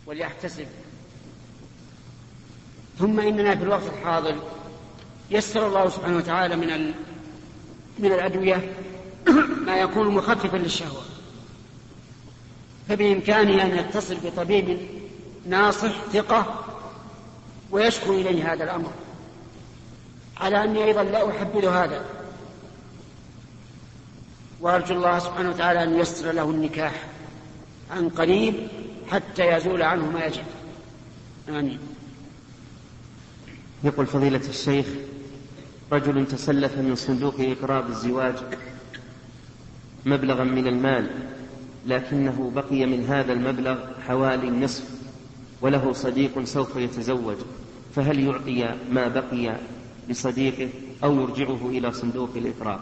وليحتسب. ثم إننا في الوقت الحاضر يسر الله سبحانه وتعالى من الأدوية ما يكون مخففا للشهوة، فبإمكانه أن يتصل بطبيب ناصح ثقة ويشكو إليه هذا الأمر، على أني أيضا لا أحبذ هذا، وأرجو الله سبحانه وتعالى أن ييسر له النكاح عن قريب حتى يزول عنه ما يجب. آمين. يقول فضيلة الشيخ: رجل تسلف من صندوق إقراض الزواج مبلغا من المال، لكنه بقي من هذا المبلغ حوالي النصف، وله صديق سوف يتزوج، فهل يعطي ما بقي لصديقه أو يرجعه إلى صندوق الإقراض؟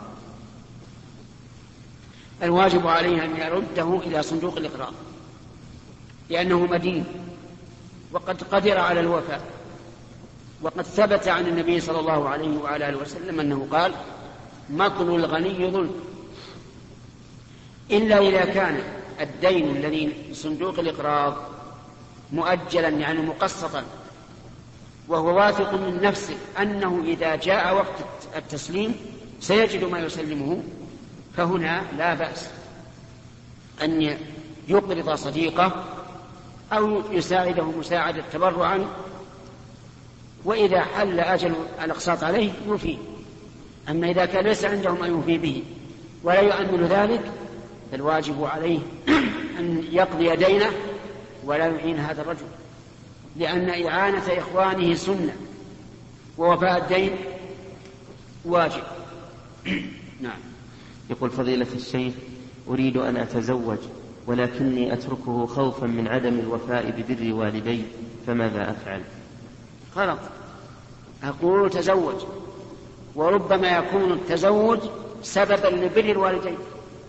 الواجب عليه أن يرده إلى صندوق الإقراض، لأنه مدين وقد قدر على الوفاء، وقد ثبت عن النبي صلى الله عليه وعلى آله وسلم أنه قال: مطل الغني ظلم. إلا إذا كان الدين الذي في صندوق الإقراض مؤجلا يعني مقسطا، وهو واثق من نفسه أنه إذا جاء وقت التسليم سيجد ما يسلمه، فهنا لا بأس أن يقرض صديقه أو يساعده مساعدة تبرعا، وإذا حل أجل الأقساط عليه يوفيه. أما إذا كان ليس عنده ما يوفي به ولا يؤمل ذلك، فالواجب عليه أن يقضي دينه ولا يعين هذا الرجل، لأن إعانة إخوانه سنة ووفاء الدين واجب. نعم. يقول فضيلة الشيخ: أريد أن أتزوج ولكني أتركه خوفا من عدم الوفاء ببر والدي، فماذا أفعل؟ غلط. أقول تزوج، وربما يكون التزوج سببا لبر الوالدين،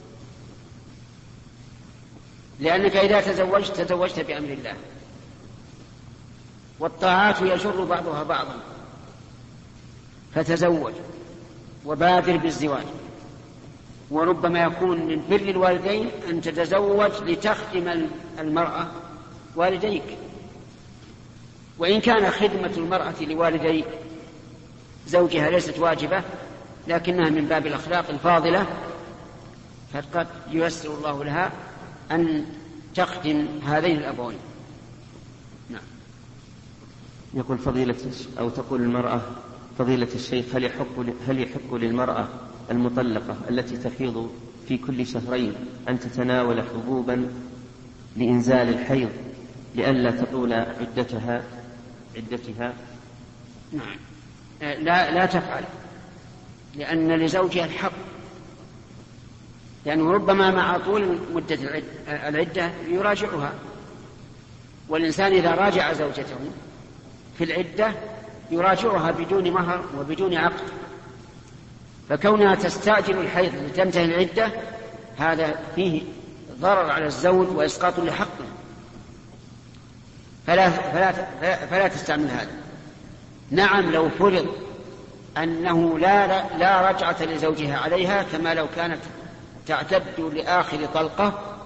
لأنك إذا تزوجت بأمر الله، والطاعات يجر بعضها بعضا، فتزوج وبادر بالزواج. وربما يكون من بر الوالدين أن تتزوج لتخدم المرأة والديك، وإن كان خدمة المرأة لوالدي زوجها ليست واجبة لكنها من باب الأخلاق الفاضلة، فقد ييسر الله لها أن تخدم هذين الأبوين. نعم. يقول تقول المرأة: فضيلة الشيخ، هل يحق للمرأة المطلقة التي تحيض في كل شهرين أن تتناول حبوبا لإنزال الحيض لئلا تطول عدتها؟ نعم. لا تفعل، لأن لزوجها الحق، لأنه ربما مع طول مدة العدة يراجعها، والإنسان إذا راجع زوجته في العدة يراجعها بدون مهر وبدون عقد، فكونها تستعجل الحيض لتنتهي العدة هذا فيه ضرر على الزوج وإسقاط لحقه، فلا تستعمل هذا. نعم، لو فرض أنه لا رجعة لزوجها عليها، كما لو كانت تعتد لآخر طلقة،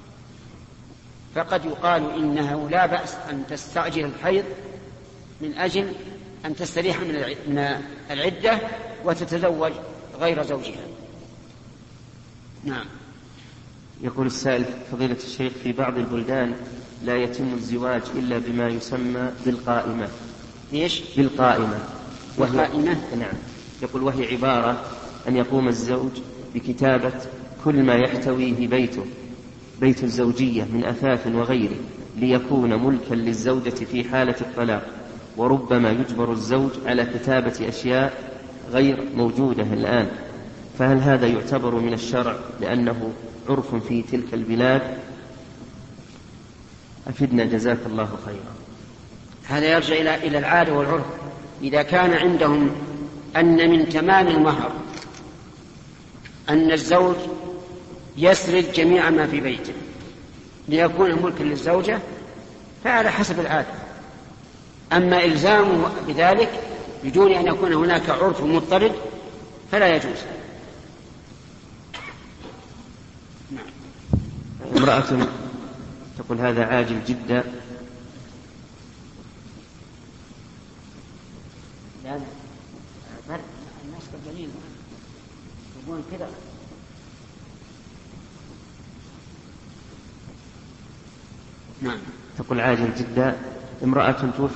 فقد يقال إنه لا بأس أن تستعجل الحيض من أجل أن تستريح من العدة وتتزوج غير زوجها. نعم. يقول السائل: فضيلة الشيخ، في بعض البلدان لا يتم الزواج إلا بما يسمى بالقائمة. إيش؟ بالقائمة. والقائمة؟ نعم. يقول: وهي عبارة أن يقوم الزوج بكتابة كل ما يحتويه بيت الزوجية من أثاث وغيره ليكون ملكا للزوجة في حالة الطلاق، وربما يجبر الزوج على كتابة أشياء غير موجودة الآن، فهل هذا يعتبر من الشرع لأنه عرف في تلك البلاد؟ أفدنا جزاك الله خيرا. هذا يرجع إلى العادة والعرف. إذا كان عندهم أن من تمام المهر أن الزوج يسرد جميع ما في بيته ليكون ملكا للزوجة، فعلى حسب العادة. أما إلزامه بذلك بدون أن يكون هناك عرف مضطرد فلا يجوز. امرأة تقول: هذا عاجل جدا، من كذا. نعم. تقول عاجل جدا، امرأة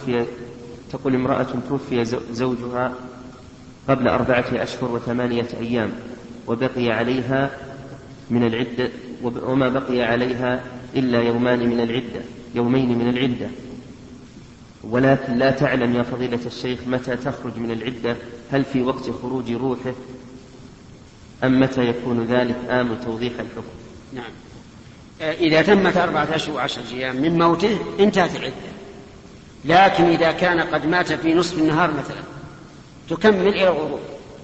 توفي زوجها قبل 4 أشهر و8 أيام وبقي عليها من العدة، وما بقي عليها إلا يومين من العدة، ولكن لا تعلم يا فضيلة الشيخ متى تخرج من العدة، هل في وقت خروج روحه أم متى يكون ذلك؟ آمل توضيح الحكم. نعم. إذا تمت 4 أشهر و10 أيام من موته انتهت العدة، لكن إذا كان قد مات في نصف النهار مثلا تكمل إلى الغروب.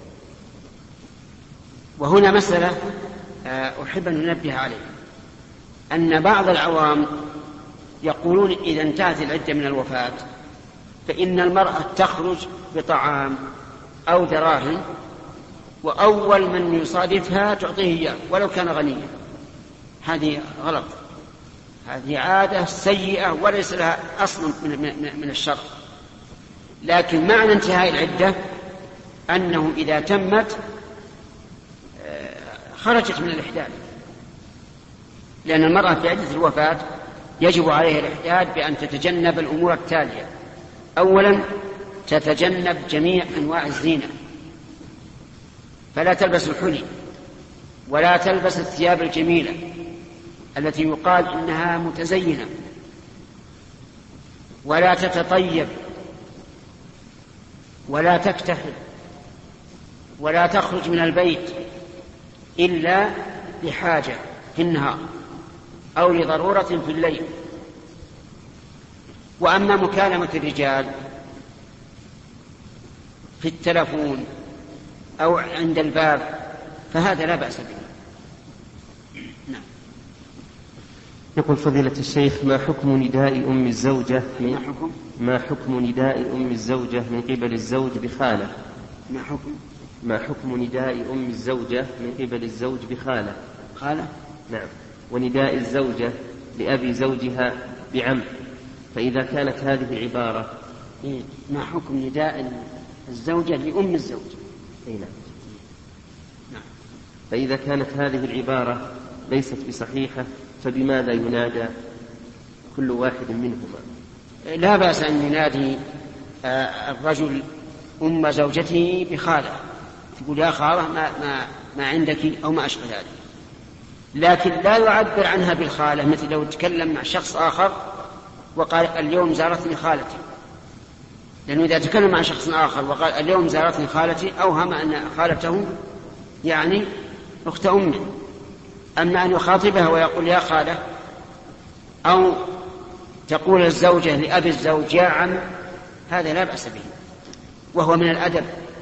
وهنا مسألة أحب أن ننبه عليها، أن بعض العوام يقولون إذا انتهت العدة من الوفاة فإن المرأة تخرج بطعام أو دراهم، وأول من يصادفها تعطيه إياه ولو كان غنيا. هذه غلط، هذه عادة سيئة وليس لها أصل من الشرع. لكن معنى انتهاء العدة أنه إذا تمت خرجت من الإحداث، لأن المرأة في عدة الوفاة يجب عليها الإحداث بأن تتجنب الأمور التالية: أولا تتجنب جميع أنواع الزينة، فلا تلبس الحلي ولا تلبس الثياب الجميلة التي يقال إنها متزينة، ولا تتطيب ولا تكتحل ولا تخرج من البيت إلا لحاجة في النهار أو لضرورة في الليل. وأما مكالمة الرجال في التلفون أو عند الباب فهذا لا بأس به. نعم. يقول فضيلة الشيخ ما حكم نداء أم الزوجة من قبل الزوج بخالة؟ ما حكم نداء أم الزوجة من قبل الزوج بخالة؟ خالة؟ نعم. ونداء الزوجة لأبي زوجها بعم، فإذا كانت هذه العبارة ما حكم نداء الزوجة لأم الزوج؟ نعم. فإذا كانت هذه العبارة ليست بصحيحة فبماذا ينادى كل واحد منهما؟ لا بأس أن ينادي الرجل أم زوجته بخالة، تقول يا خالة ما عندك أو ما أشبه ذلك، لكن لا يعبر عنها بالخالة، مثل لو تكلم مع شخص آخر وقال اليوم زارتني خالتي، لأنه إذا تكلم مع شخص آخر وقال اليوم زارتني خالتي أوهم أن خالته يعني أخت أمه. أما أن يخاطبها ويقول يا خالة، أو تقول الزوجة لأبي الزوج يا عم، هذا لا بأس به وهو من الأدب.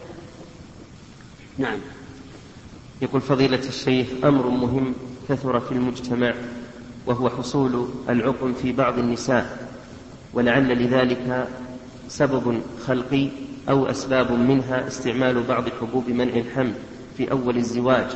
نعم. يقول فضيلة الشيخ أمر مهم كثر في المجتمع، وهو حصول العقم في بعض النساء، ولعل لذلك سبب خلقي أو أسباب منها استعمال بعض حبوب منع الحمل في أول الزواج،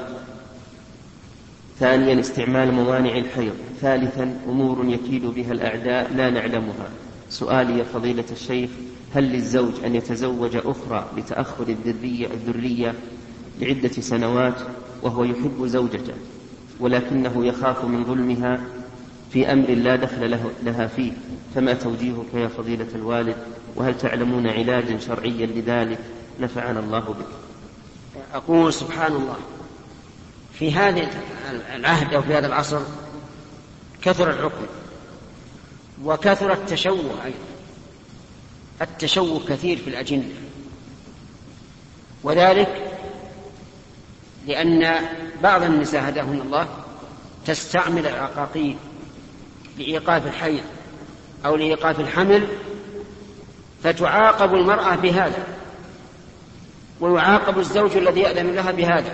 ثانيا استعمال موانع الحيض، ثالثا أمور يكيد بها الأعداء لا نعلمها. سؤالي يا فضيلة الشيخ هل للزوج أن يتزوج أخرى لتأخر الذرية لعدة سنوات وهو يحب زوجته ولكنه يخاف من ظلمها في أمر لا دخل لها فيه، فما توجيهك يا فضيلة الوالد؟ وهل تعلمون علاجا شرعيا لذلك؟ نفعنا الله بك. أقول سبحان الله، في هذا العهد أو في هذا العصر كثر العقم وكثر التشوه أيضا. التشوه كثير في الأجنة، وذلك لأن بعض النساء هداهن الله تستعمل العقاقير لإيقاف الحيض أو لإيقاف الحمل، فتعاقب المرأة بهذا ويعاقب الزوج الذي يأذن لها بهذا.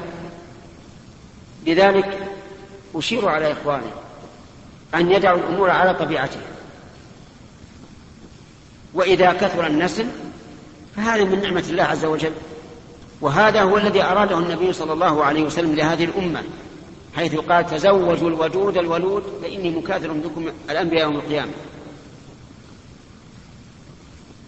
لذلك أشير على إخواني أن يدعوا الأمور على طبيعتها، وإذا كثر النسل فهذا من نعمة الله عز وجل، وهذا هو الذي أراده النبي صلى الله عليه وسلم لهذه الأمة، حيث قال تزوجوا الودود الولود فإني مكاثر بكم الأنبياء يوم القيامة.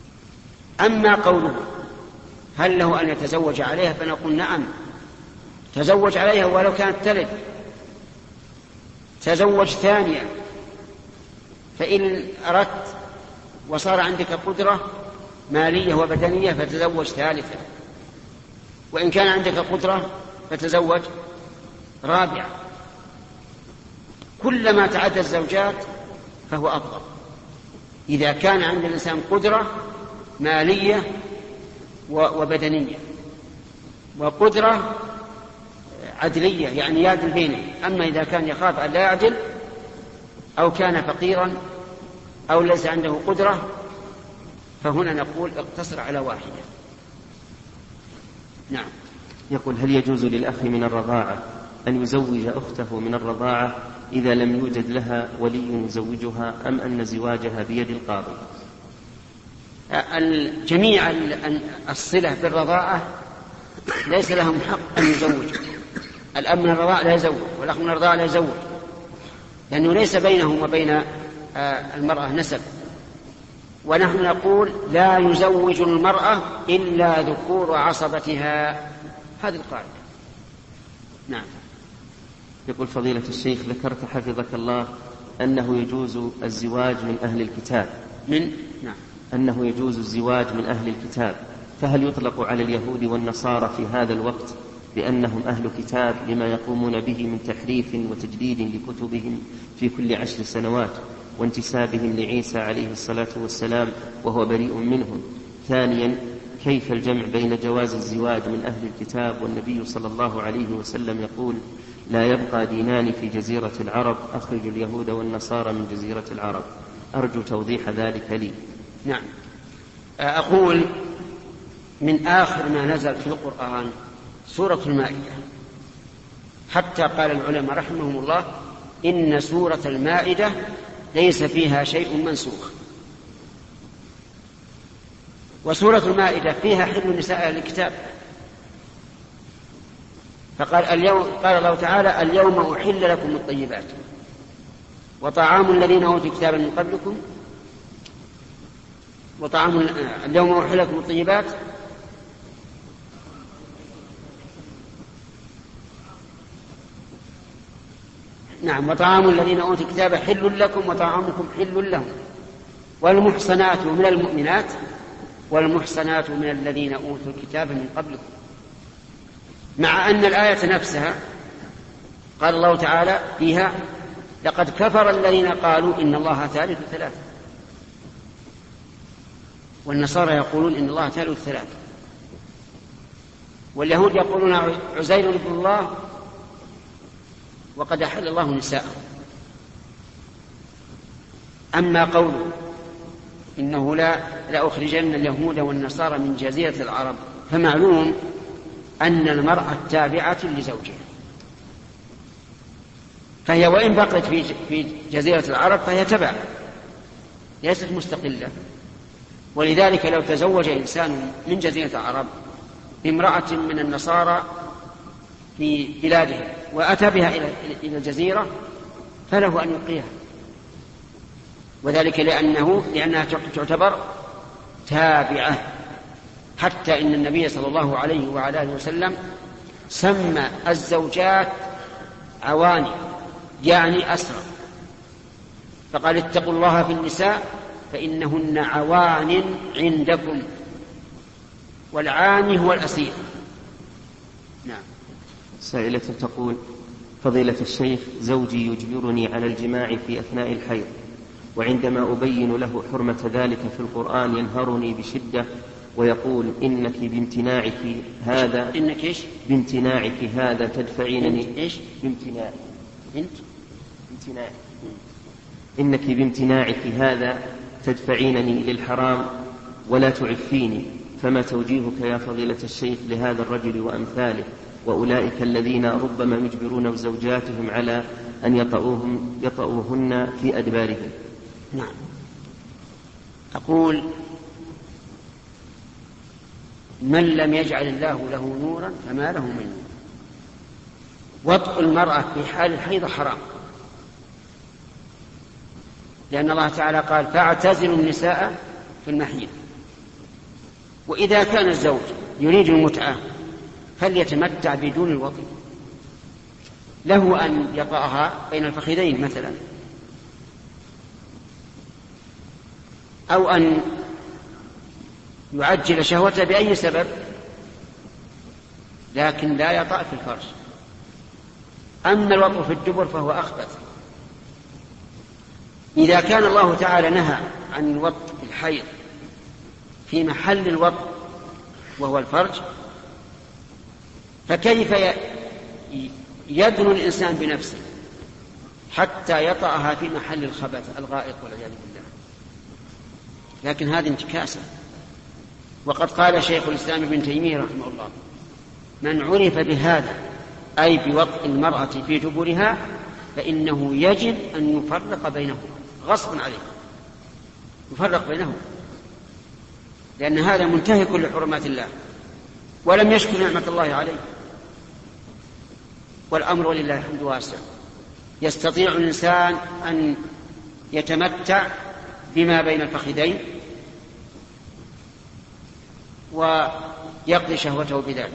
أما قوله هل له أن يتزوج عليها فنقول نعم تزوج عليها ولو كانت تلد، تزوج ثانية. فإن أردت وصار عندك قدرة مالية وبدنية فتزوج ثالثة، وإن كان عندك قدرة فتزوج رابعة. كلما تعدد الزوجات فهو أفضل إذا كان عند الإنسان قدرة مالية وبدنية، وقدرة عدلية يعني يعدل بينه. أما إذا كان يخاف أن لا يعدل أو كان فقيرا أو ليس عنده قدرة فهنا نقول اقتصر على واحدة. نعم. يقول: هل يجوز للأخ من الرضاعة أن يزوج أخته من الرضاعة إذا لم يوجد لها ولي يزوجها، أم أن زواجها بيد القاضي؟ الجميع الصلة بالرضاعة ليس لهم حق أن يزوجوا. الأب من الرضاعة لا يزوج والأخ من الرضاعة لا يزوج، لأنه ليس بينهم وبين المرأة نسب. ونحن نقول لا يزوج المرأة إلا ذكور عصبتها، هذه القاعدة. نعم. يقول: فضيلة الشيخ، ذكرت حفظك الله أنه يجوز الزواج من أهل الكتاب. نعم. أنه يجوز الزواج من أهل الكتاب، فهل يطلق على اليهود والنصارى في هذا الوقت بأنهم أهل كتاب لما يقومون به من تحريف وتجديد لكتبهم في كل 10 سنوات وانتسابهم لعيسى عليه الصلاة والسلام وهو بريء منهم؟ ثانيا، كيف الجمع بين جواز الزواج من أهل الكتاب والنبي صلى الله عليه وسلم يقول: لا يبقى دينان في جزيرة العرب، أخرجوا اليهود والنصارى من جزيرة العرب؟ أرجو توضيح ذلك لي. نعم. أقول من آخر ما نزل في القرآن سورة المائدة، حتى قال العلماء رحمهم الله إن سورة المائدة ليس فيها شيء منسوخ. وسورة المائدة فيها حل نساء الكتاب، فقال قال الله تعالى: اليوم أحل لكم الطيبات وطعام الذين أوتوا الكتاب من قبلكم اليوم أحل لكم الطيبات نعم وطعام الذين أوتوا الكتاب حل لكم وطعامكم حل لهم والمحصنات من المؤمنات والمحصنات من الذين أوتوا الكتاب من قبلكم. مع أن الآية نفسها قال الله تعالى فيها: لقد كفر الذين قالوا إن الله ثالث ثلاثة، والنصارى يقولون إن الله ثالث ثلاثة، واليهود يقولون عزير ابن الله، وقد أحل الله نساءه. أما قوله إنه لا أخرجن اليهود والنصارى من جزيرة العرب، فمعلوم أن المرأة تابعة لزوجها، فهي وإن بقيت في جزيرة العرب فهي تبع، ليست مستقلة. ولذلك لو تزوج إنسان من جزيرة العرب بامرأة من النصارى في بلاده وأتى بها إلى الجزيرة فله أن يقيها، وذلك لأنها تعتبر تابعة. حتى إن النبي صلى الله عليه وعلى آله وسلم سمى الزوجات عواني، يعني أسرى، فقال: اتقوا الله في النساء فإنهن عوان عندكم، والعاني هو الأسير. نعم. سائلة تقول: فضيلة الشيخ، زوجي يجبرني على الجماع في أثناء الحيض، وعندما أبين له حرمة ذلك في القرآن ينهرني بشدة ويقول: إنك بامتناعك هذا بامتناعك هذا تدفعينني إنك بامتناعك هذا تدفعينني للحرام ولا تعفيني، فما توجيهك يا فضيلة الشيخ لهذا الرجل وأمثاله وأولئك الذين ربما يجبرون زوجاتهم على أن يطؤوهن في أدبارهم؟ نعم. أقول: من لم يجعل الله له نورا فما له من نور. وطء المرأة في حال الحيض حرام، لأن الله تعالى قال: فاعتزلوا النساء في المحيض. وإذا كان الزوج يريد المتعة فليتمتع بدون الوطء، له أن يطأها بين الفخذين مثلا، أو أن يعجل شهوته بأي سبب، لكن لا يطأ في الفرج. أما الوطء في الدبر فهو أخبث. إذا كان الله تعالى نهى عن الوطء في الحيض في محل الوطء وهو الفرج، فكيف يدنو الإنسان بنفسه حتى يطأها في محل الخبث الغائط والعياذ بالله؟ لكن هذه انتكاسة. وقد قال شيخ الإسلام ابن تيمية رحمه الله: من عرف بهذا أي بوطء المرأة في دبرها فإنه يجب أن يفرق بينهما غصبا عليه، يفرق بينهما، لأن هذا منتهك لحرمات الله ولم يشكر نعمة الله عليه. والأمر ولله الحمد واسع. يستطيع الإنسان أن يتمتع بما بين الفخذين ويقضي شهوته بذلك.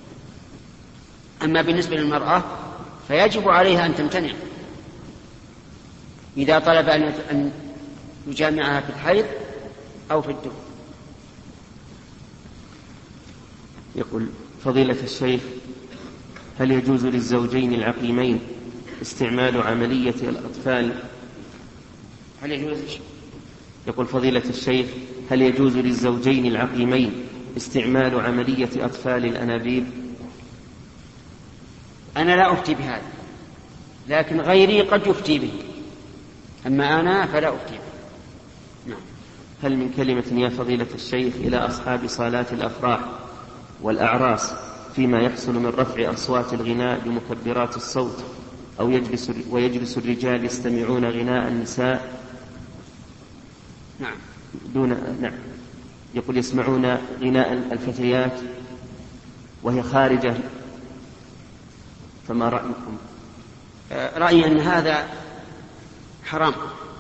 أما بالنسبة للمرأة فيجب عليها أن تمتنع إذا طلب أن يجامعها في الحيض أو في الدبر. يقول فضيلة الشيخ: هل يجوز للزوجين العقيمين استعمال عملية الأطفال؟ هل يجوز؟ يقول فضيلة الشيخ: هل يجوز للزوجين العقيمين استعمال عملية أطفال الأنابيب؟ أنا لا أفتي بهذا، لكن غيري قد يفتي به، أما أنا فلا أفتي به. نعم. هل من كلمة يا فضيلة الشيخ إلى أصحاب صالات الأفراح والأعراس فيما يحصل من رفع أصوات الغناء بمكبرات الصوت أو ويجلس الرجال يستمعون غناء النساء؟ نعم. نعم. يقول يسمعون غناء الفتيات وهي خارجة، فما رأيكم؟ رأيي أن هذا حرام،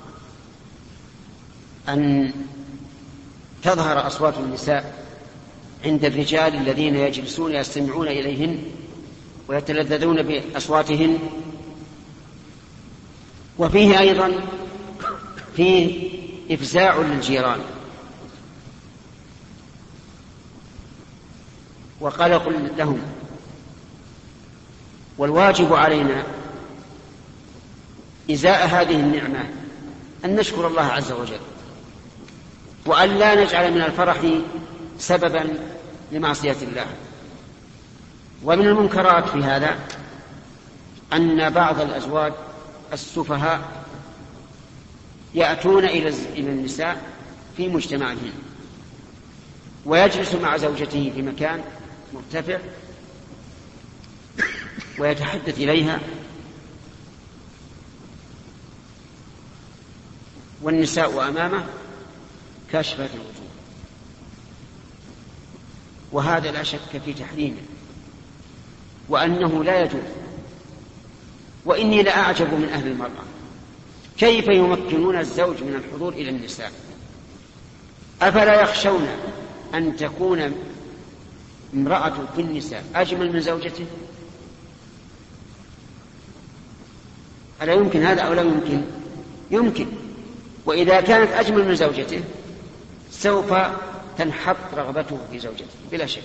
أن تظهر أصوات النساء عند الرجال الذين يجلسون يستمعون إليهن ويتلذذون بأصواتهن. وفيه أيضا فيه إفزاع للجيران وقلق لهم. والواجب علينا إزاء هذه النعمة أن نشكر الله عز وجل، وأن لا نجعل من الفرح سببا لمعصية الله. ومن المنكرات في هذا أن بعض الأزواج السفهاء يأتون إلى النساء في مجتمعهم ويجلس مع زوجته في مكان مرتفع ويتحدث إليها، والنساء أمامه كاشفات الوجوه، وهذا لا شك في تحريمه وأنه لا يجوز. وإني لأعجب من أهل المرأة كيف يمكنون الزوج من الحضور إلى النساء. أفلا يخشون أن تكون امرأة في النساء أجمل من زوجته؟ ألا يمكن هذا أو لا يمكن؟ يمكن. وإذا كانت أجمل من زوجته سوف تنحط رغبته في زوجته بلا شك،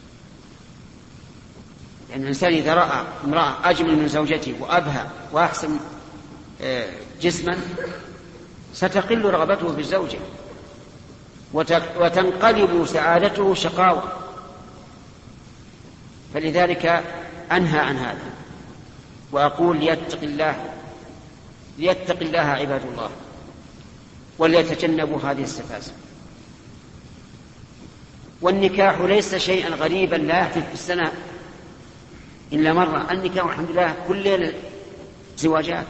لأن الإنسان إذا رأى امرأة أجمل من زوجته وأبهى وأحسن جسما ستقل رغبته في الزوجة وتنقلب سعادته شقاوة. فلذلك أنهى عن هذا وأقول ليتق الله عباد الله وليتجنبوا هذه السفاسف. والنكاح ليس شيئا غريبا لا يحدث في السنة إلا مرة. النكاح الحمد لله كل ليلة زواجات،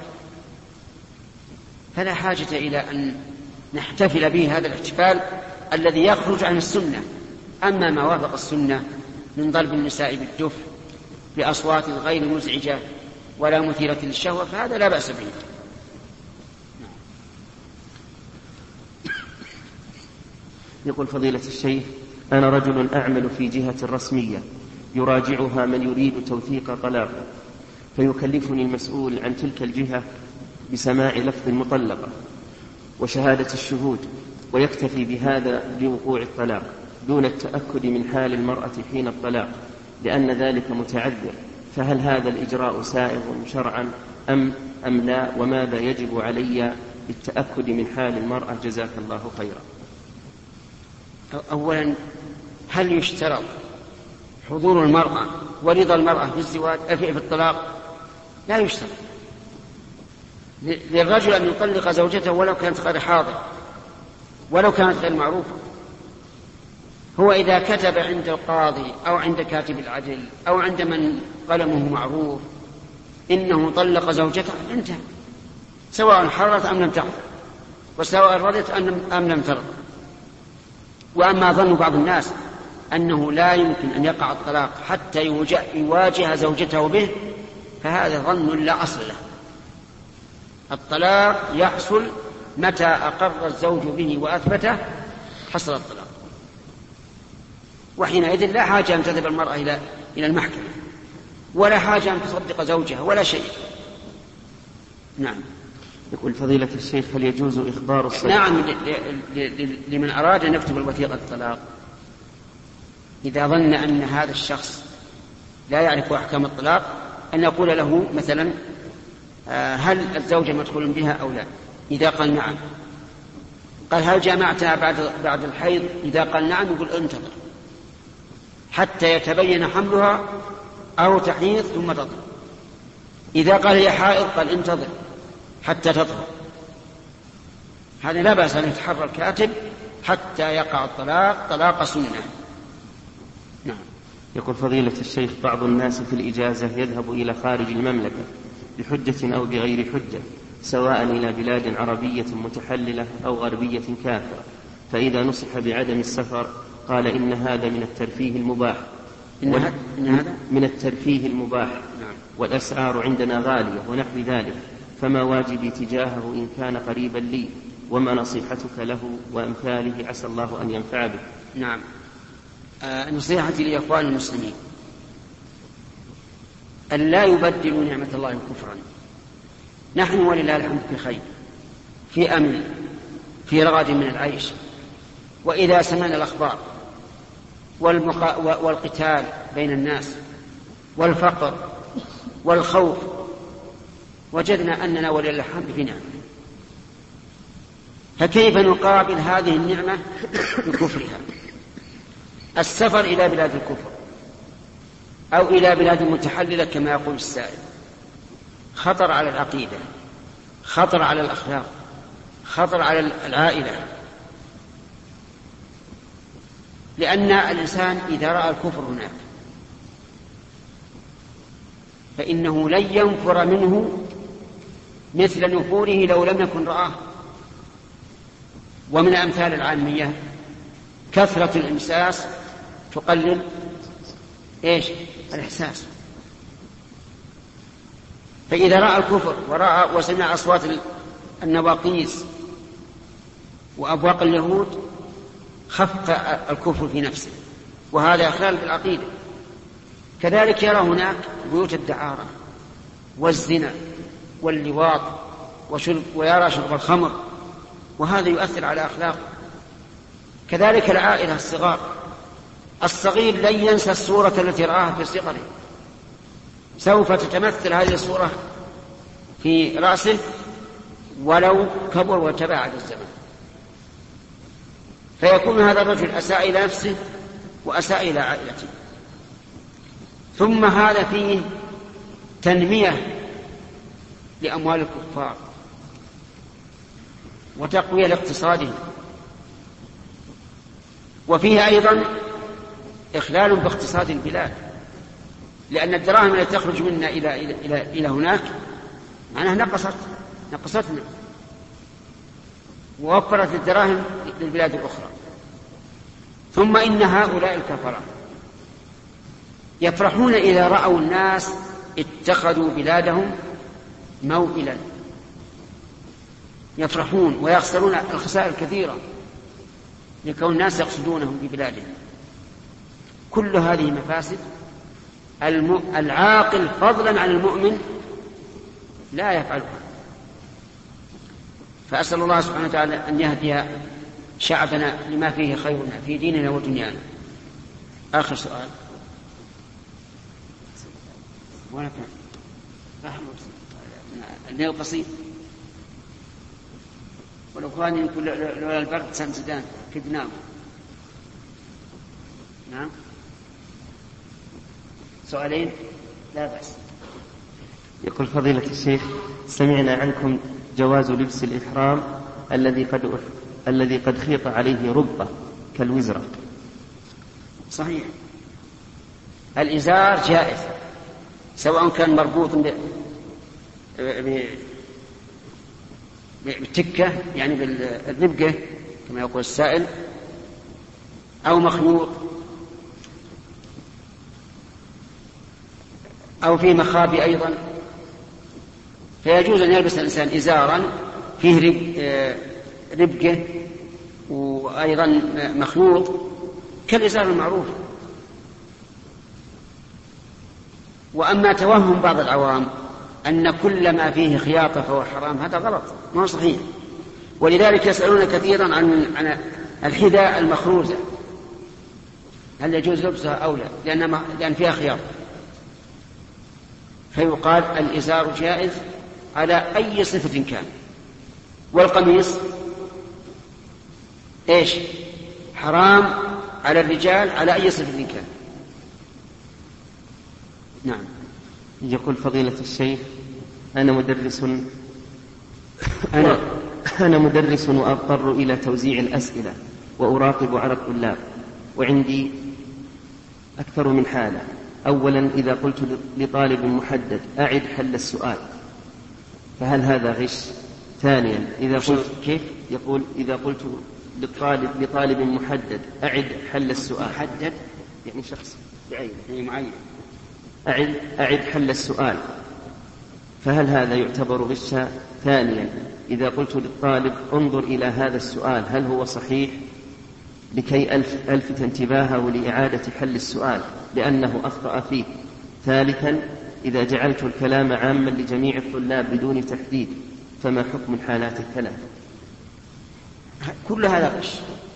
فلا حاجة إلى أن نحتفل به هذا الاحتفال الذي يخرج عن السنة. أما ما وافق السنة من ضرب النساء بالدف بأصوات غير مزعجة ولا مثيرة للشهوة فهذا لا بأس به. يقول فضيلة الشيخ: أنا رجل أعمل في جهة رسمية يراجعها من يريد توثيق طلاقه، فيكلفني المسؤول عن تلك الجهة بسماع لفظ المطلقة وشهادة الشهود، ويكتفي بهذا لوقوع الطلاق دون التأكد من حال المرأة حين الطلاق، لأن ذلك متعذر. فهل هذا الإجراء سائغ شرعا أم لا؟ وماذا يجب علي للتأكد من حال المرأة؟ جزاك الله خيرا. أولا، هل يشترط حضور المرأة ورضا المرأة في الزواج في الطلاق؟ لا يشترط. للرجل أن يطلق زوجته ولو كانت غير حاضرة، ولو كانت غير معروفة. هو إذا كتب عند القاضي أو عند كاتب العدل أو عند من قلمه معروف إنه طلق زوجته، انتهى، سواء حررت أم لم تحرر، وسواء رضت أم لم ترض. وأما ظن بعض الناس أنه لا يمكن أن يقع الطلاق حتى يواجه زوجته به، فهذا ظن لا أصل له. الطلاق يحصل متى أقر الزوج به وأثبته، حصل الطلاق، وحينئذ لا حاجة أن تذهب المرأة إلى المحكمة، ولا حاجة أن تصدق زوجها ولا شيء. نعم. يقول فضيلة الشيخ: هل يجوز إخبار الصديق؟ نعم، لمن أراد أن يكتب الوثيقة الطلاق إذا ظن أن هذا الشخص لا يعرف أحكام الطلاق، أن يقول له مثلا: هل الزوجة مدخول بها أو لا؟ إذا قال نعم. قال: هل جامعتها بعد الحيض؟ إذا قال نعم، يقول: انتظر حتى يتبين حملها أو تحيض ثم تطهر. إذا قال هي حائض، قال: انتظر حتى تطهر. هذا لا بأس أن يتحرى الكاتب حتى يقع الطلاق طلاق سنة. نعم. يقول فضيلة الشيخ: بعض الناس في الإجازة يذهب إلى خارج المملكة بحجة أو بغير حجة، سواء إلى بلاد عربية متحللة أو غربية كافرة، فإذا نصح بعدم السفر قال إن هذا من الترفيه المباح. من الترفيه المباح. نعم. والأسعار عندنا غالية ونحو ذلك، فما واجبي تجاهه إن كان قريبا لي؟ وما نصيحتك له وأمثاله؟ عسى الله أن ينفع به. نعم. نصيحتي لإخوان المسلمين أن لا يبدلوا نعمة الله كفرا. نحن ولله الحمد في خير، في أمن، في رغد من العيش. وإذا سمعنا الأخبار والقتال بين الناس والفقر والخوف، وجدنا أننا ولله الحمد في نعمة. فكيف نقابل هذه النعمة بكفرها؟ السفر إلى بلاد الكفر أو إلى بلاد متحللة كما يقول السائل خطر على العقيدة، خطر على الأخلاق، خطر على العائلة. لأن الإنسان إذا رأى الكفر هناك فإنه لن ينفر منه مثل نفوره لو لم يكن رآه. ومن أمثال العامية كثرة الإمساس تقلل الإحساس. فإذا رأى الكفر ورأى وسمع أصوات النواقيس وأبواق اليهود خف الكفر في نفسه، وهذا إخلال بالعقيدة. كذلك يرى هناك بيوت الدعارة والزنا واللواط ويرى شرب الخمر، وهذا يؤثر على أخلاقه. كذلك العائلة الصغير لن ينسى الصورة التي رآها في صغره، سوف تتمثل هذه الصورة في رأسه ولو كبر وتباعد الزمن. فيكون هذا الرجل أساء إلى نفسه وأساء إلى عائلته. ثم هذا فيه تنمية لأموال الكفار وتقوية لاقتصادهم، وفيه أيضا إخلال باقتصاد البلاد، لأن الدراهم التي تخرج منا إلى هناك معناها نقصتنا ووفرت الدراهم للبلاد الأخرى. ثم إن هؤلاء الكفرة يفرحون إذا رأوا الناس اتخذوا بلادهم موئلا، يفرحون ويخسرون الخسائر الكثيرة لكون الناس يقصدونهم ببلادهم. كل هذه مفاسد العاقل فضلا عن المؤمن لا يفعلها. فأسأل الله سبحانه وتعالى أن يهدي شعبنا لما فيه خيرنا في ديننا ودنيانا. آخر سؤال. الليل قصير ولو كان يكون لولا البرد سنسدان كدناه. نعم سؤالين لا بأس. يقول فضيلة الشيخ: سمعنا عنكم جواز لبس الإحرام الذي قد خيط عليه ربة كالوزرة. صحيح، الإزار جائز سواء كان مربوط بالتكة يعني بالربقة كما يقول السائل، أو مخيوط، أو في مخابي أيضا، فيجوز أن يلبس الإنسان إزارا فيه ربقة وأيضا مخيوط كالإزار المعروف. وأما توهم بعض العوام أن كل ما فيه خياطة فهو حرام، هذا غلط، ما هو صحيح. ولذلك يسألون كثيرا عن الحذاء المخروزة، هل يجوز لبسها أو لا، لأن فيها خياطة. فيقال الإزار جائز على أي صفة كان، والقميص إيش؟ حرام على الرجال على أي صفة كان. نعم. يقول فضيلة الشيخ: أنا مدرس وأضطر إلى توزيع الأسئلة وأراقب على الطلاب، وعندي أكثر من حالة. أولا، إذا قلت لطالب محدد أعد حل السؤال فهل هذا غش؟ ثانيا، إذا قلت كيف؟ يقول: إذا قلت لطالب محدد أعد حل السؤال، محدد يعني شخص معين، أعد حل السؤال فهل هذا يعتبر غشا؟ ثانيا، إذا قلت للطالب انظر إلى هذا السؤال هل هو صحيح لكي ألفت انتباهه لإعادة حل السؤال لأنه أخطأ فيه. ثالثا، إذا جعلت الكلام عاما لجميع الطلاب بدون تحديد فما حكم الحالات الثلاث؟ كل هذا غش،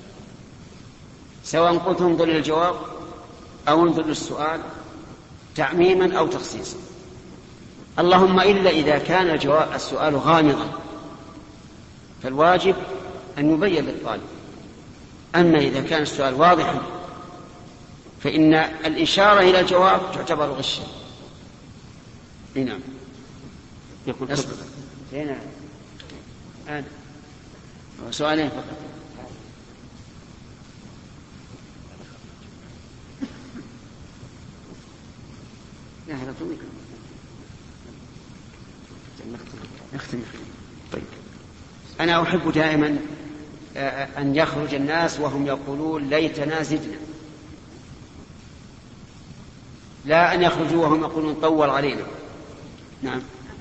سواء قلت انظر إلى الجواب أو انظر للسؤال تعميما أو تخصيصا. اللهم إلا إذا كان السؤال غامضا فالواجب أن يبين للطالب. أما إذا كان السؤال واضحا فإن الإشارة إلى الجواب تعتبر غشا. نعم. يقول هنا سؤالين فقط. نختم. طيب. أنا أحب دائما أن يخرج الناس وهم يقولون ليتنا زدنا، لا أن يخرجوا وهم يقولون طول علينا. نعم.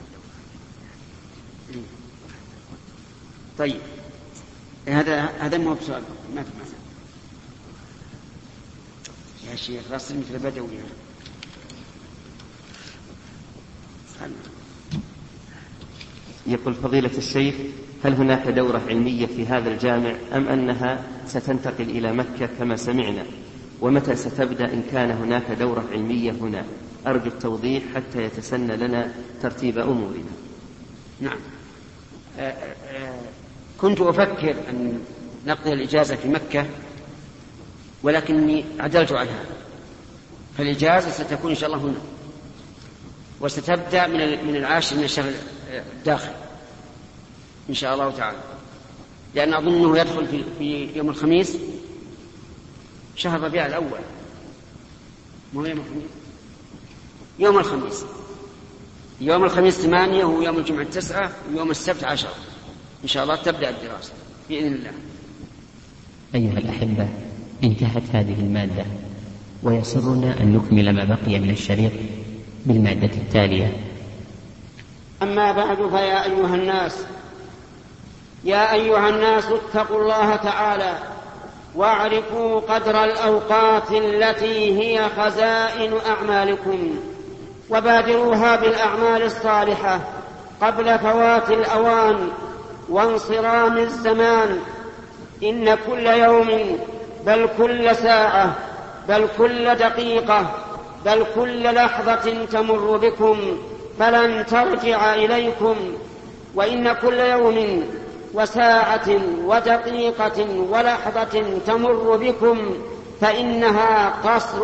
طيب، هذا مو بسؤال، ما في مثل يا شيخ راسل مثل بدوي. يقول فضيلة الشيخ: هل هناك دورة علمية في هذا الجامع أم أنها ستنتقل إلى مكة كما سمعنا؟ ومتى ستبدأ إن كان هناك دورة علمية هنا؟ أرجو التوضيح حتى يتسنى لنا ترتيب أمورنا. نعم. كنت أفكر أن نقضي الإجازة في مكة ولكني عدلت عن هذا، فالإجازة ستكون إن شاء الله هنا، وستبدأ من 10 من الشهر الداخل إن شاء الله تعالى، لأن أظنه يدخل في يوم الخميس شهر ربيع الأول، مو يوم الخميس، يوم الخميس 8 ويوم الجمعة 9 ويوم السبت 10 إن شاء الله تبدأ الدراسة بإذن الله. أيها الأحبة، انتهت هذه المادة ويسرنا أن نكمل ما بقي من الشريط بالمادة التالية. أما بعد، فيا أيها الناس اتقوا الله تعالى واعرفوا قدر الأوقات التي هي خزائن أعمالكم، وبادروها بالأعمال الصالحة قبل فوات الأوان وانصرام الزمان. إن كل يوم بل كل ساعة بل كل دقيقة بل كل لحظة تمر بكم فلن ترجع إليكم، وإن كل يوم وساعة ودقيقة ولحظة تمر بكم فإنها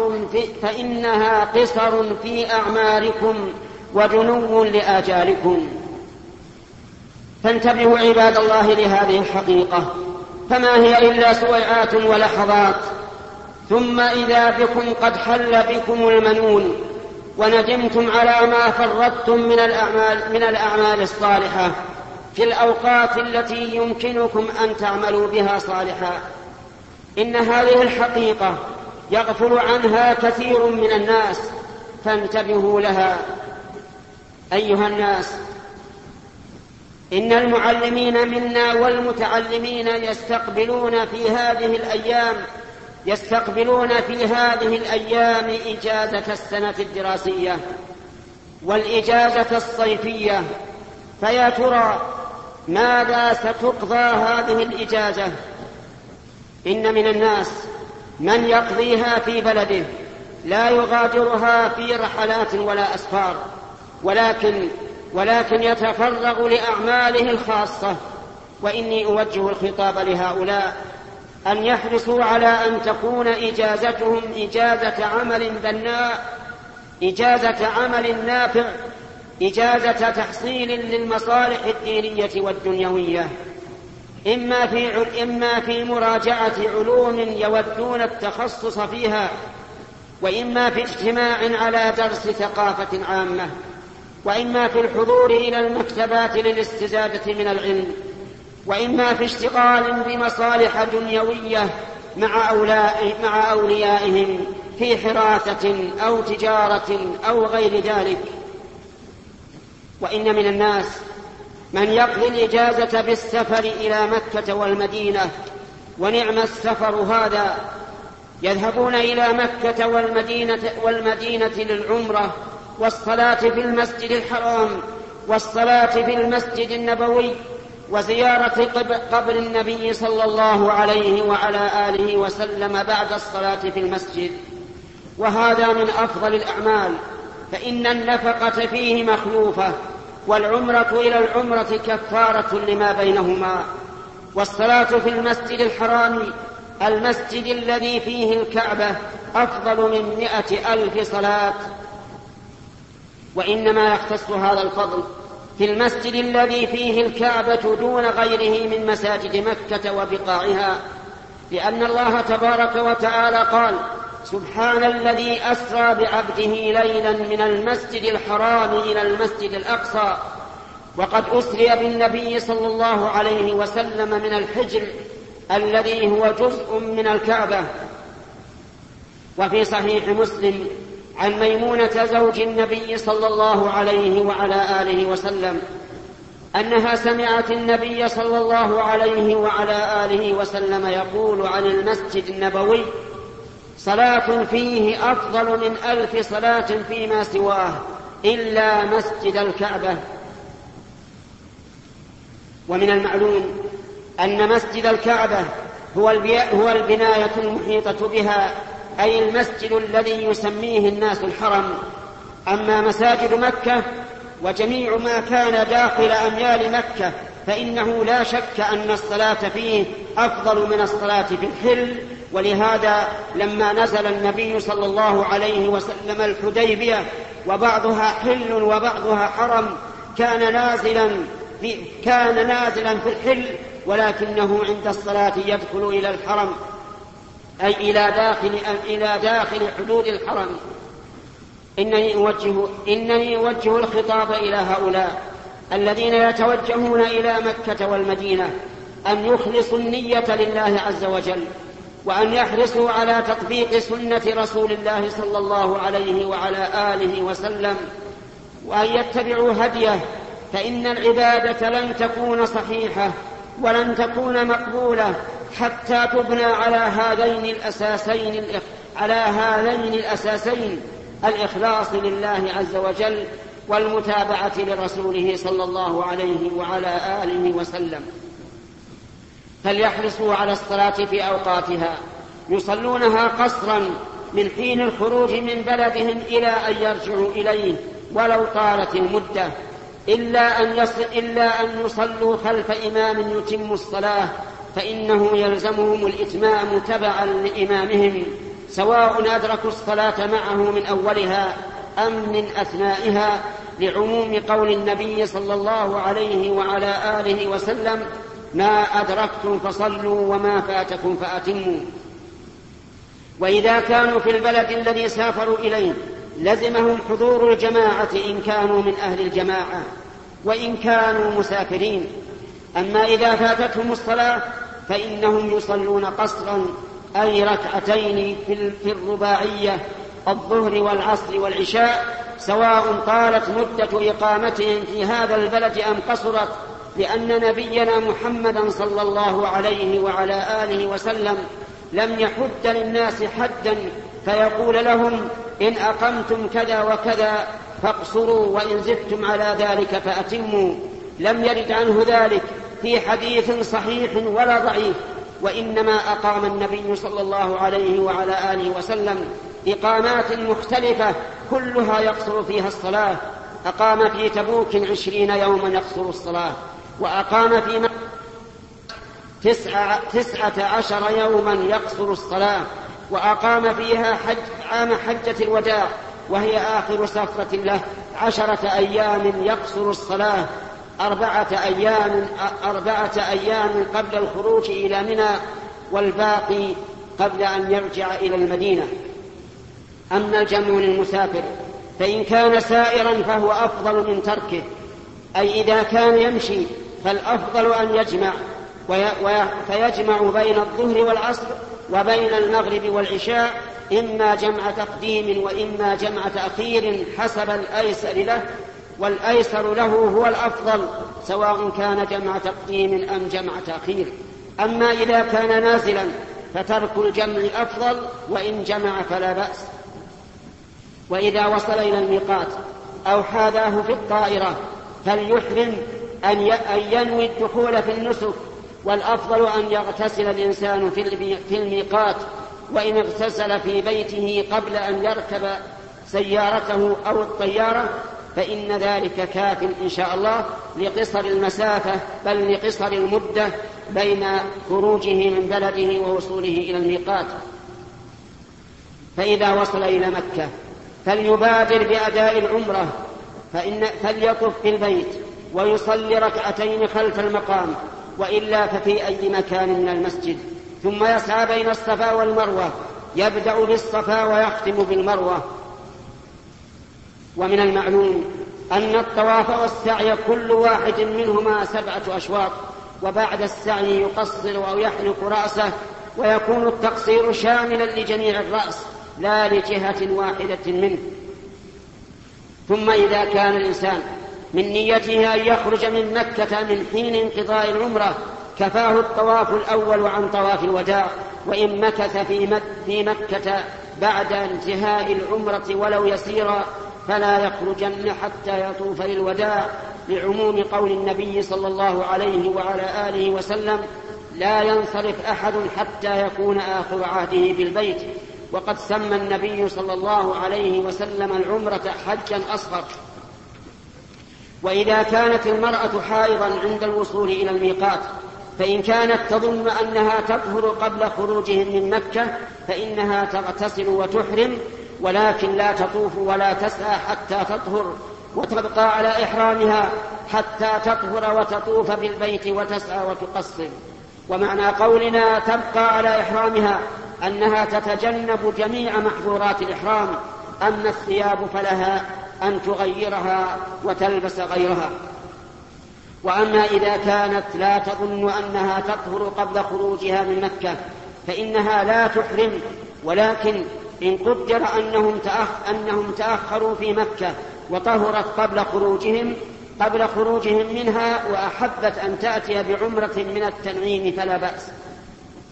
قصر في أعماركم ودنو لآجالكم. فانتبهوا عباد الله لهذه الحقيقة، فما هي إلا سويعات ولحظات، ثم إذا بكم قد حل بكم المنون وندمتم على ما فرطتم من الأعمال الصالحة في الأوقات التي يمكنكم أن تعملوا بها صالحا. إن هذه الحقيقة يغفل عنها كثير من الناس، فانتبهوا لها أيها الناس. إن المعلمين منا والمتعلمين يستقبلون في هذه الأيام إجازة السنة الدراسية والإجازة الصيفية، فيا ترى ماذا ستقضى هذه الإجازة؟ إن من الناس من يقضيها في بلده لا يغادرها في رحلات ولا أسفار، ولكن يتفرغ لأعماله الخاصة. وإني أوجه الخطاب لهؤلاء أن يحرصوا على أن تكون إجازتهم إجازة عمل بناء، إجازة عمل نافع، إجازة تحصيل للمصالح الدينية والدنيوية، إما في مراجعة علوم يودون التخصص فيها، وإما في اجتماع على درس ثقافة عامة، وإما في الحضور إلى المكتبات للاستزادة من العلم، وإما في اشتغال بمصالح دنيوية مع أوليائهم في حراثة أو تجارة أو غير ذلك. وإن من الناس من يقضي الإجازة بالسفر إلى مكة والمدينة، ونعم السفر هذا، يذهبون إلى مكة والمدينة للعمرة والصلاة في المسجد الحرام والصلاة في المسجد النبوي وزيارة قبر النبي صلى الله عليه وعلى آله وسلم بعد الصلاة في المسجد، وهذا من أفضل الأعمال، فإن النفقة فيه مخلوفة، والعمرة إلى العمرة كفارة لما بينهما. والصلاة في المسجد الحرام المسجد الذي فيه الكعبة أفضل من 100,000 صلاة. وإنما يختص هذا الفضل في المسجد الذي فيه الكعبة دون غيره من مساجد مكة وبقاعها، لأن الله تبارك وتعالى قال: سبحان الذي أسرى بعبده ليلا من المسجد الحرام إلى المسجد الأقصى. وقد أسري بالنبي صلى الله عليه وسلم من الحجر الذي هو جزء من الكعبة. وفي صحيح مسلم عن ميمونة زوج النبي صلى الله عليه وعلى آله وسلم أنها سمعت النبي صلى الله عليه وعلى آله وسلم يقول عن المسجد النبوي: صلاة فيه أفضل من 1000 صلاة فيما سواه إلا مسجد الكعبة. ومن المعلوم أن مسجد الكعبة هو البناية المحيطة بها، أي المسجد الذي يسميه الناس الحرم. أما مساجد مكة وجميع ما كان داخل أميال مكة فإنه لا شك أن الصلاة فيه أفضل من الصلاة في الحل. ولهذا لما نزل النبي صلى الله عليه وسلم الحديبية وبعضها حل وبعضها حرم كان نازلا في الحل، ولكنه عند الصلاة يدخل إلى الحرم، أي إلى داخل حدود الحرم. إنني أوجه الخطاب إلى هؤلاء الذين يتوجهون إلى مكة والمدينة أن يخلصوا النية لله عز وجل، وأن يحرصوا على تطبيق سنة رسول الله صلى الله عليه وعلى آله وسلم، وأن يتبعوا هديه، فإن العبادة لن تكون صحيحة ولن تكون مقبولة حتى تبنى على هذين الأساسين الإخلاص لله عز وجل والمتابعة لرسوله صلى الله عليه وعلى آله وسلم. فليحرصوا على الصلاة في أوقاتها، يصلونها قصرا من حين الخروج من بلدهم إلى أن يرجعوا إليه ولو طالت المدة، إلا أن يصلوا خلف إمام يتم الصلاة، فإنه يلزمهم الإتمام تبعا لإمامهم، سواء أدركوا الصلاة معه من أولها أم من أثنائها، لعموم قول النبي صلى الله عليه وعلى آله وسلم: ما أدركتم فصلوا وما فاتكم فأتموا. وإذا كانوا في البلد الذي سافروا إليه لزمهم حضور الجماعة إن كانوا من أهل الجماعة وإن كانوا مسافرين. أما إذا فاتتهم الصلاة فإنهم يصلون قصرا، أي ركعتين في الرباعية، الظهر والعصر والعشاء، سواء طالت مدة إقامتهم في هذا البلد أم قصرت، لأن نبينا محمدا صلى الله عليه وعلى آله وسلم لم يحد للناس حدا فيقول لهم: إن أقمتم كذا وكذا فاقصروا، وإن زدتم على ذلك فأتموا. لم يرد عنه ذلك في حديث صحيح ولا ضعيف، وإنما أقام النبي صلى الله عليه وعلى آله وسلم إقامات مختلفة كلها يقصر فيها الصلاة. أقام في تبوك 20 يوما يقصر الصلاة، وأقام في 19 يوما يقصر الصلاة، وأقام فيها عام حجة الوداع وهي آخر سفرة له 10 أيام يقصر الصلاة، 4 أيام قبل الخروج إلى منى، والباقي قبل أن يرجع إلى المدينة. أما الجمع للمسافر فإن كان سائرا فهو أفضل من تركه، أي إذا كان يمشي فالأفضل أن يجمع، فيجمع بين الظهر والعصر وبين المغرب والعشاء، إما جمع تقديم وإما جمع تأخير حسب الأيسر له، والأيسر له هو الأفضل، سواء كان جمع تقديم أم جمع تأخير. أما إذا كان نازلا فترك الجمع أفضل، وإن جمع فلا بأس. وإذا وصل إلى الميقات أو حاذاه في الطائرة فليحرم أن ينوي الدخول في النسك، والأفضل أن يغتسل الإنسان في الميقات، وإن اغتسل في بيته قبل أن يركب سيارته أو الطيارة فإن ذلك كاف إن شاء الله لقصر المسافة، بل لقصر المدة بين خروجه من بلده ووصوله إلى الميقات. فإذا وصل إلى مكة فليبادر بأداء العمرة، فليطف في البيت ويصلي ركعتين خلف المقام، وإلا ففي أي مكان من المسجد، ثم يسعى بين الصفا والمروة، يبدأ بالصفا ويختم بالمروة. ومن المعلوم أن الطواف والسعي كل واحد منهما 7 أشواط، وبعد السعي يقصر أو يحلق رأسه، ويكون التقصير شاملا لجميع الرأس لا لجهة واحدة منه. ثم إذا كان الإنسان من نيته أن يخرج من مكة من حين انقضاء العمرة كفاه الطواف الأول عن طواف الوداع، وإن مكث في مكة بعد انتهاء العمرة ولو يسيرا فلا يخرجن حتى يطوف للوداع، لعموم قول النبي صلى الله عليه وعلى آله وسلم: لا ينصرف أحد حتى يكون آخر عهده بالبيت. وقد سمى النبي صلى الله عليه وسلم العمرة حجا أصغر. وإذا كانت المرأة حائضا عند الوصول إلى الميقات فإن كانت تظن أنها تطهر قبل خروجهم من مكة فإنها تغتسل وتحرم، ولكن لا تطوف ولا تسعى حتى تطهر، وتبقى على إحرامها حتى تطهر وتطوف بالبيت وتسعى وتقصر. ومعنى قولنا تبقى على إحرامها أنها تتجنب جميع محظورات الإحرام، أما الثياب فلها أن تغيرها وتلبس غيرها. وأما إذا كانت لا تظن أنها تطهر قبل خروجها من مكة فإنها لا تحرم، ولكن إن قدر أنهم تأخروا في مكة وطهرت قبل خروجهم منها وأحبت أن تأتي بعمرة من التنعيم فلا بأس.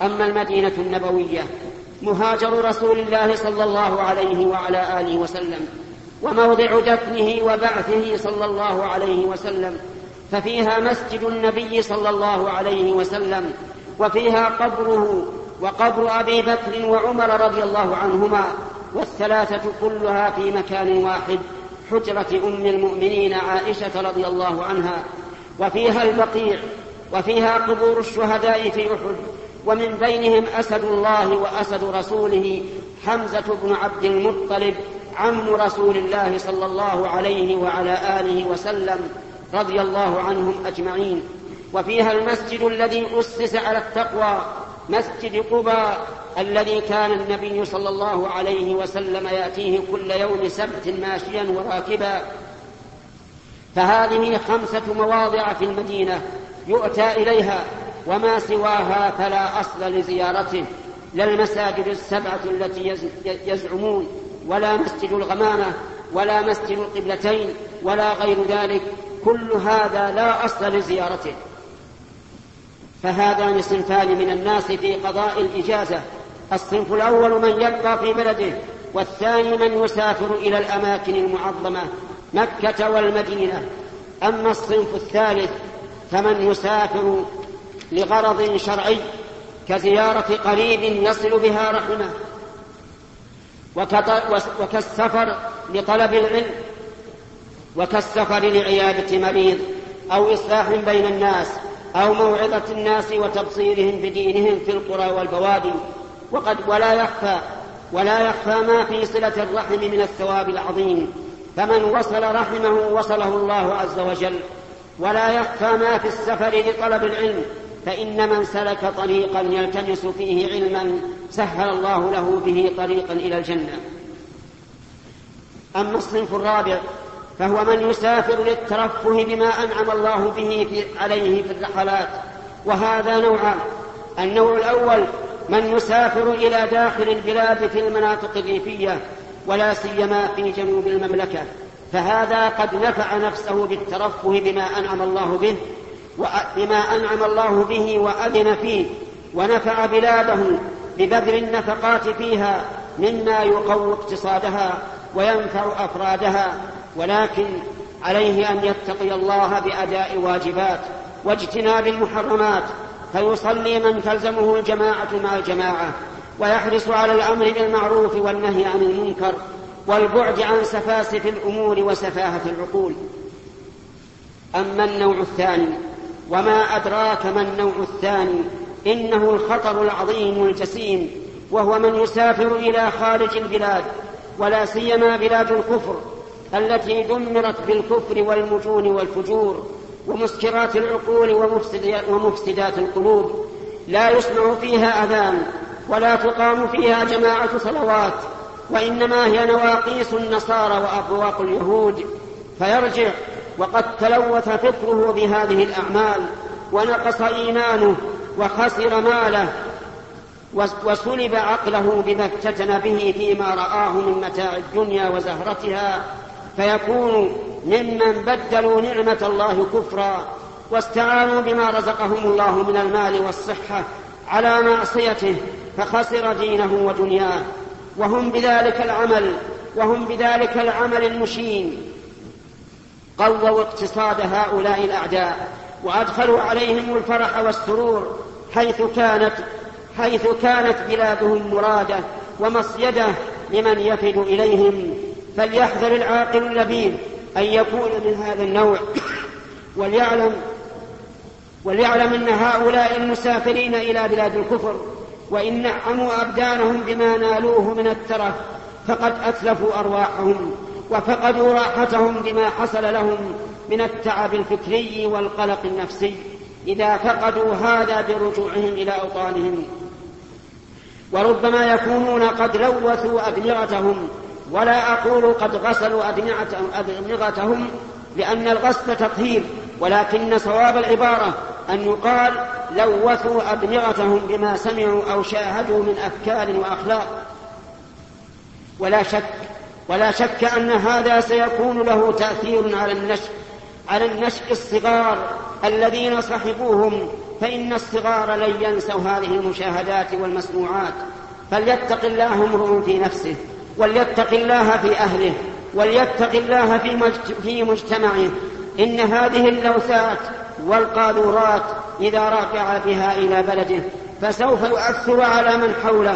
أما المدينة النبوية مهاجر رسول الله صلى الله عليه وعلى آله وسلم وموضع دفنه وبعثه صلى الله عليه وسلم، ففيها مسجد النبي صلى الله عليه وسلم، وفيها قبره وقبر أبي بكر وعمر رضي الله عنهما، والثلاثة كلها في مكان واحد، حجرة أم المؤمنين عائشة رضي الله عنها. وفيها البقيع، وفيها قبور الشهداء في أحد، ومن بينهم أسد الله وأسد رسوله حمزة بن عبد المطلب عم رسول الله صلى الله عليه وعلى آله وسلم رضي الله عنهم أجمعين. وفيها المسجد الذي أسس على التقوى، مسجد قباء الذي كان النبي صلى الله عليه وسلم يأتيه كل يوم سبت ماشيا وراكبا. فهذه 5 مواضع في المدينة يؤتى إليها، وما سواها فلا أصل لزيارته، لا المساجد 7 التي يزعمون، ولا مسجد الغمامة، ولا مسجد القبلتين، ولا غير ذلك، كل هذا لا أصل لزيارته. فهذان صنفان من الناس في قضاء الإجازة: الصنف الأول من يبقى في بلده، والثاني من يسافر إلى الأماكن المعظمة مكة والمدينة. أما الصنف الثالث فمن يسافر لغرض شرعي كزيارة قريب يصل بها رحمه، وكالسفر لطلب العلم، وكالسفر لعيادة مريض، أو إصلاح بين الناس، أو موعظة الناس وتبصيرهم بدينهم في القرى والبوادي. ولا يخفى ما في صلة الرحم من الثواب العظيم، فمن وصل رحمه وصله الله عز وجل. ولا يخفى ما في السفر لطلب العلم، فإن من سلك طريقا يلتمس فيه علما سهل الله له به طريقا إلى الجنة. أما الصنف الرابع فهو من يسافر للترفه بما أنعم الله به عليه في الرحلات، وهذا نوعان: النوع الأول من يسافر إلى داخل البلاد في المناطق الريفية، ولا سيما في جنوب المملكة، فهذا قد نفع نفسه بالترفه بما أنعم الله به وأذن فيه، ونفع بلاده ببذل النفقات فيها مما يقوي اقتصادها وينفع أفرادها. ولكن عليه أن يتقي الله بأداء واجبات واجتناب المحرمات، فيصلي من تلزمه الجماعة مع الجماعة، ويحرص على الأمر بالمعروف والنهي عن المنكر، والبعد عن سفاسف الأمور وسفاهة العقول. أما النوع الثاني، وما أدراك ما النوع الثاني، إنه الخطر العظيم الجسيم، وهو من يسافر إلى خارج البلاد، ولا سيما بلاد الكفر التي دمرت بالكفر والمجون والفجور ومسكرات العقول ومفسدات القلوب، لا يسمع فيها أذان، ولا تقام فيها جماعة صلوات، وإنما هي نواقيس النصارى وأبواق اليهود، فيرجع وقد تلوث فكره بهذه الأعمال، ونقص إيمانه، وخسر ماله، وسلب عقله بما افتتن به فيما رآه من متاع الدنيا وزهرتها، فيكون ممن بدلوا نعمة الله كفرا، واستعانوا بما رزقهم الله من المال والصحة على معصيته، فخسر دينه ودنياه. وهم بذلك العمل المشين قووا اقتصاد هؤلاء الأعداء، وأدخلوا عليهم الفرح والسرور حيث كانت بلادهم مرادة ومصيدة لمن يفد إليهم. فليحذر العاقل اللبيب أن يكون من هذا النوع، وليعلم أن هؤلاء المسافرين إلى بلاد الكفر وإن نعموا أبدانهم بما نالوه من الترف فقد أتلفوا أرواحهم، وفقدوا راحتهم بما حصل لهم من التعب الفكري والقلق النفسي إذا فقدوا هذا برجوعهم إلى أوطانهم. وربما يكونون قد لوثوا أدمغتهم، ولا أقول قد غسلوا أدمغتهم لأن الغسل تطهير، ولكن صواب العبارة أن يقال لوثوا أدمغتهم بما سمعوا أو شاهدوا من أفكار وأخلاق. ولا شك أن هذا سيكون له تأثير على النشء على النشء الصغار الذين صحبوهم، فإن الصغار لن ينسوا هذه المشاهدات والمسموعات. فليتق الله امرؤ في نفسه، وليتق الله في أهله، وليتق الله في مجتمعه. إن هذه اللوثات والقاذورات إذا رجع بها إلى بلده فسوف يؤثر على من حوله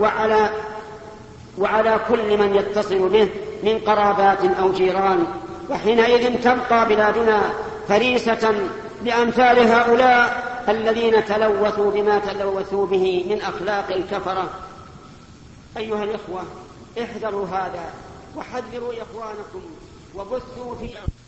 وعلى كل من يتصل به من قرابات أو جيران، وحينئذ تبقى بلادنا فريسة بأمثال هؤلاء الذين تلوثوا بما تلوثوا به من أخلاق الكفرة. أيها الإخوة، احذروا هذا وحذروا إخوانكم وبثوا في